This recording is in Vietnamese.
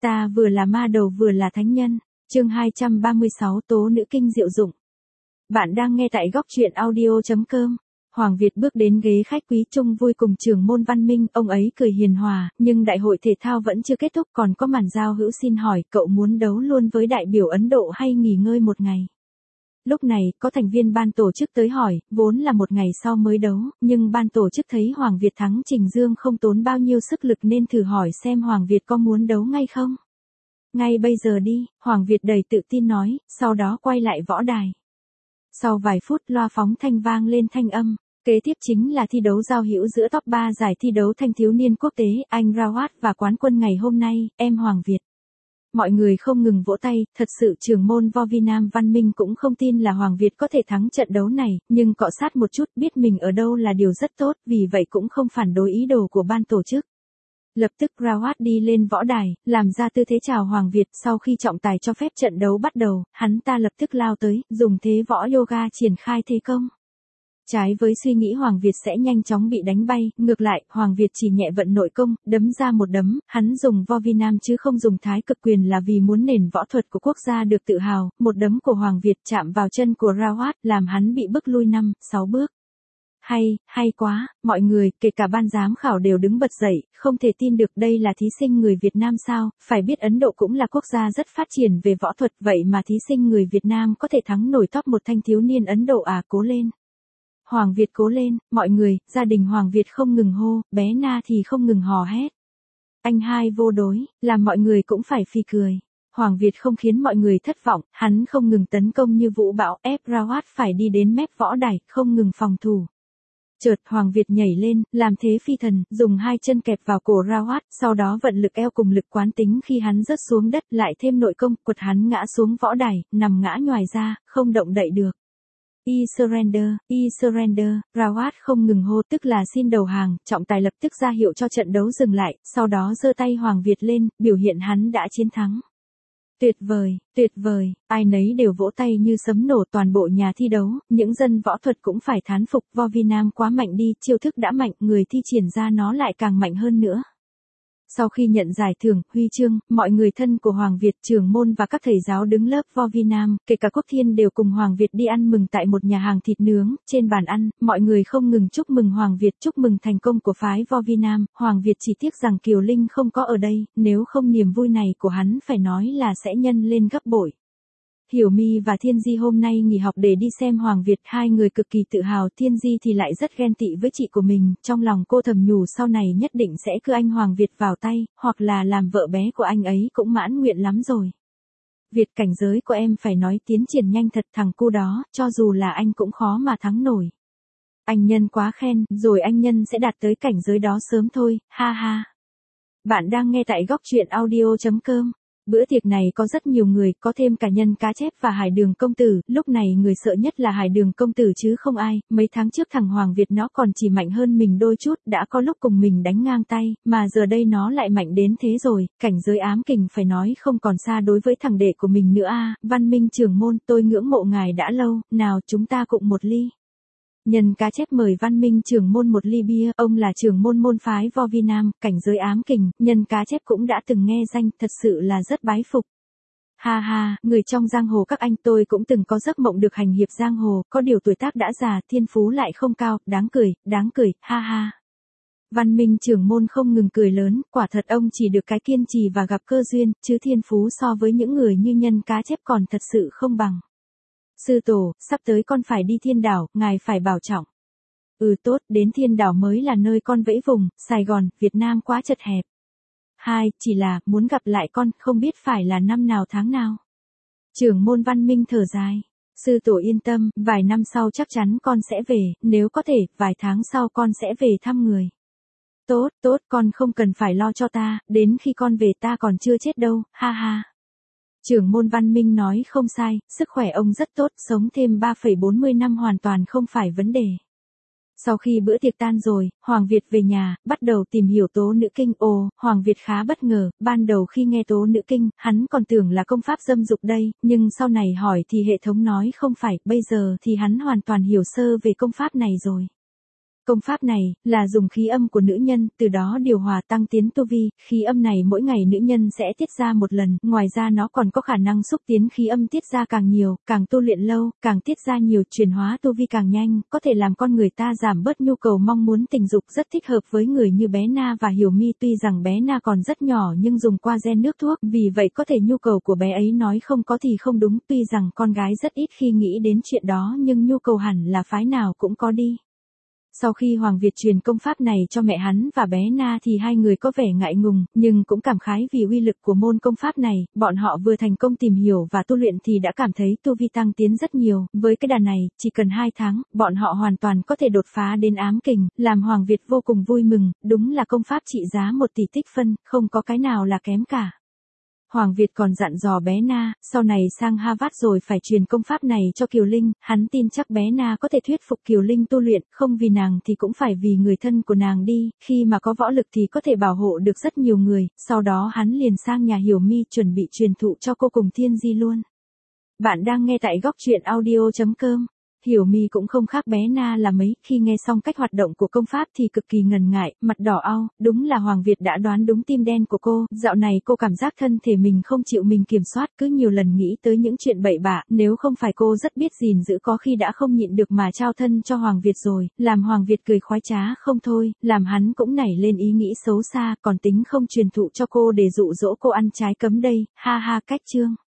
Ta vừa là ma đầu vừa là thánh nhân. Chương 236 Tố nữ kinh diệu dụng. Bạn đang nghe tại góc truyện audio.com. Hoàng Việt bước đến ghế khách quý chung vui cùng trưởng môn Văn Minh, ông ấy cười hiền hòa, nhưng đại hội thể thao vẫn chưa kết thúc, còn có màn giao hữu. Xin hỏi, cậu muốn đấu luôn với đại biểu Ấn Độ hay nghỉ ngơi một ngày? Lúc này, có thành viên ban tổ chức tới hỏi, vốn là một ngày sau mới đấu, nhưng ban tổ chức thấy Hoàng Việt thắng Trình Dương không tốn bao nhiêu sức lực nên thử hỏi xem Hoàng Việt có muốn đấu ngay không? Ngay bây giờ đi, Hoàng Việt đầy tự tin nói, sau đó quay lại võ đài. Sau vài phút loa phóng thanh vang lên thanh âm. Kế tiếp chính là thi đấu giao hữu giữa top 3 giải thi đấu thanh thiếu niên quốc tế, anh Rawat và quán quân ngày hôm nay, em Hoàng Việt. Mọi người không ngừng vỗ tay, thật sự trưởng môn Vovinam Văn Minh cũng không tin là Hoàng Việt có thể thắng trận đấu này, nhưng cọ sát một chút biết mình ở đâu là điều rất tốt, vì vậy cũng không phản đối ý đồ của ban tổ chức. Lập tức Rawat đi lên võ đài, làm ra tư thế chào Hoàng Việt, sau khi trọng tài cho phép trận đấu bắt đầu, hắn ta lập tức lao tới, dùng thế võ yoga triển khai thế công. Trái với suy nghĩ Hoàng Việt sẽ nhanh chóng bị đánh bay, ngược lại, Hoàng Việt chỉ nhẹ vận nội công, đấm ra một đấm, hắn dùng Vovinam chứ không dùng thái cực quyền là vì muốn nền võ thuật của quốc gia được tự hào, một đấm của Hoàng Việt chạm vào chân của Rawat, làm hắn bị bức lui 5-6 bước. Hay quá, mọi người, kể cả ban giám khảo đều đứng bật dậy, không thể tin được đây là thí sinh người Việt Nam sao, phải biết Ấn Độ cũng là quốc gia rất phát triển về võ thuật, vậy mà thí sinh người Việt Nam có thể thắng nổi top một thanh thiếu niên Ấn Độ à, cố lên. Hoàng Việt cố lên, mọi người, gia đình Hoàng Việt không ngừng hô, bé Na thì không ngừng hò hét. Anh hai vô đối, làm mọi người cũng phải phì cười. Hoàng Việt không khiến mọi người thất vọng, hắn không ngừng tấn công như vũ bão, ép Rawat phải đi đến mép võ đài, không ngừng phòng thủ. Chợt Hoàng Việt nhảy lên, làm thế phi thần, dùng hai chân kẹp vào cổ Rawat, sau đó vận lực eo cùng lực quán tính khi hắn rớt xuống đất, lại thêm nội công, quật hắn ngã xuống võ đài, nằm ngã nhoài ra, không động đậy được. E surrender, Rawat không ngừng hô tức là xin đầu hàng, trọng tài lập tức ra hiệu cho trận đấu dừng lại, sau đó giơ tay Hoàng Việt lên, biểu hiện hắn đã chiến thắng. Tuyệt vời, ai nấy đều vỗ tay như sấm nổ, toàn bộ nhà thi đấu, những dân võ thuật cũng phải thán phục, Vovinam quá mạnh đi, chiêu thức đã mạnh, người thi triển ra nó lại càng mạnh hơn nữa. Sau khi nhận giải thưởng, huy chương, mọi người thân của Hoàng Việt, trưởng môn và các thầy giáo đứng lớp Vovinam, kể cả Quốc Thiên đều cùng Hoàng Việt đi ăn mừng tại một nhà hàng thịt nướng, trên bàn ăn, mọi người không ngừng chúc mừng Hoàng Việt, chúc mừng thành công của phái Vovinam, Hoàng Việt chỉ tiếc rằng Kiều Linh không có ở đây, nếu không niềm vui này của hắn phải nói là sẽ nhân lên gấp bội. Hiểu My và Thiên Di hôm nay nghỉ học để đi xem Hoàng Việt, hai người cực kỳ tự hào, Thiên Di thì lại rất ghen tị với chị của mình, trong lòng cô thầm nhủ sau này nhất định sẽ cưa anh Hoàng Việt vào tay, hoặc là làm vợ bé của anh ấy cũng mãn nguyện lắm rồi. Việt, cảnh giới của em phải nói tiến triển nhanh thật, thằng cu đó, cho dù là anh cũng khó mà thắng nổi. Anh Nhân quá khen, rồi anh Nhân sẽ đạt tới cảnh giới đó sớm thôi, ha ha. Bạn đang nghe tại góc truyện audio.com. Bữa tiệc này có rất nhiều người, có thêm cả Nhân Cá Chép và Hải Đường công tử, lúc này người sợ nhất là Hải Đường công tử chứ không ai, mấy tháng trước thằng Hoàng Việt nó còn chỉ mạnh hơn mình đôi chút, đã có lúc cùng mình đánh ngang tay, mà giờ đây nó lại mạnh đến thế rồi, cảnh giới ám kình phải nói không còn xa đối với thằng đệ của mình nữa a. Văn Minh trưởng môn, tôi ngưỡng mộ ngài đã lâu, nào chúng ta cùng một ly. Nhân Cá Chép mời Văn Minh trưởng môn một ly bia, ông là trưởng môn môn phái Vovinam, cảnh giới ám kình, Nhân Cá Chép cũng đã từng nghe danh, thật sự là rất bái phục. Ha ha, người trong giang hồ các anh, tôi cũng từng có giấc mộng được hành hiệp giang hồ, có điều tuổi tác đã già, thiên phú lại không cao, đáng cười, ha ha. Văn Minh trưởng môn không ngừng cười lớn, quả thật ông chỉ được cái kiên trì và gặp cơ duyên, chứ thiên phú so với những người như Nhân Cá Chép còn thật sự không bằng. Sư tổ, sắp tới con phải đi Thiên Đảo, ngài phải bảo trọng. Ừ tốt, đến Thiên Đảo mới là nơi con vẫy vùng, Sài Gòn, Việt Nam quá chật hẹp. Chỉ là, muốn gặp lại con, không biết phải là năm nào tháng nào. Trưởng môn Văn Minh thở dài. Sư tổ yên tâm, vài năm sau chắc chắn con sẽ về, nếu có thể, vài tháng sau con sẽ về thăm người. Tốt, con không cần phải lo cho ta, đến khi con về ta còn chưa chết đâu, ha ha. Trưởng môn Văn Minh nói không sai, sức khỏe ông rất tốt, sống thêm 3,40 năm hoàn toàn không phải vấn đề. Sau khi bữa tiệc tan rồi, Hoàng Việt về nhà, bắt đầu tìm hiểu tố nữ kinh. Hoàng Việt khá bất ngờ, ban đầu khi nghe tố nữ kinh, hắn còn tưởng là công pháp dâm dục đây, nhưng sau này hỏi thì hệ thống nói không phải, bây giờ thì hắn hoàn toàn hiểu sơ về công pháp này rồi. Công pháp này, là dùng khí âm của nữ nhân, từ đó điều hòa tăng tiến tu vi, khí âm này mỗi ngày nữ nhân sẽ tiết ra một lần, ngoài ra nó còn có khả năng xúc tiến khí âm tiết ra càng nhiều, càng tu luyện lâu, càng tiết ra nhiều, chuyển hóa tu vi càng nhanh, có thể làm con người ta giảm bớt nhu cầu mong muốn tình dục, rất thích hợp với người như bé Na và Hiểu My. Tuy rằng bé Na còn rất nhỏ nhưng dùng qua gen nước thuốc, vì vậy có thể nhu cầu của bé ấy nói không có thì không đúng, tuy rằng con gái rất ít khi nghĩ đến chuyện đó nhưng nhu cầu hẳn là phái nào cũng có đi. Sau khi Hoàng Việt truyền công pháp này cho mẹ hắn và bé Na thì hai người có vẻ ngại ngùng, nhưng cũng cảm khái vì uy lực của môn công pháp này, bọn họ vừa thành công tìm hiểu và tu luyện thì đã cảm thấy tu vi tăng tiến rất nhiều, với cái đà này, chỉ cần 2 tháng, bọn họ hoàn toàn có thể đột phá đến ám kình, làm Hoàng Việt vô cùng vui mừng, đúng là công pháp trị giá 1 tỷ tích phân, không có cái nào là kém cả. Hoàng Việt còn dặn dò bé Na, sau này sang Harvard rồi phải truyền công pháp này cho Kiều Linh, hắn tin chắc bé Na có thể thuyết phục Kiều Linh tu luyện, không vì nàng thì cũng phải vì người thân của nàng đi, khi mà có võ lực thì có thể bảo hộ được rất nhiều người, sau đó hắn liền sang nhà Hiểu My chuẩn bị truyền thụ cho cô cùng Thiên Di luôn. Bạn đang nghe tại góc truyện audio.com. Hiểu My cũng không khác bé Na là mấy, khi nghe xong cách hoạt động của công pháp thì cực kỳ ngần ngại, mặt đỏ au, đúng là Hoàng Việt đã đoán đúng tim đen của cô, dạo này cô cảm giác thân thể mình không chịu mình kiểm soát, cứ nhiều lần nghĩ tới những chuyện bậy bạ, nếu không phải cô rất biết gìn giữ có khi đã không nhịn được mà trao thân cho Hoàng Việt rồi, làm Hoàng Việt cười khoái trá không thôi, làm hắn cũng nảy lên ý nghĩ xấu xa, còn tính không truyền thụ cho cô để dụ dỗ cô ăn trái cấm đây, ha ha cách chương.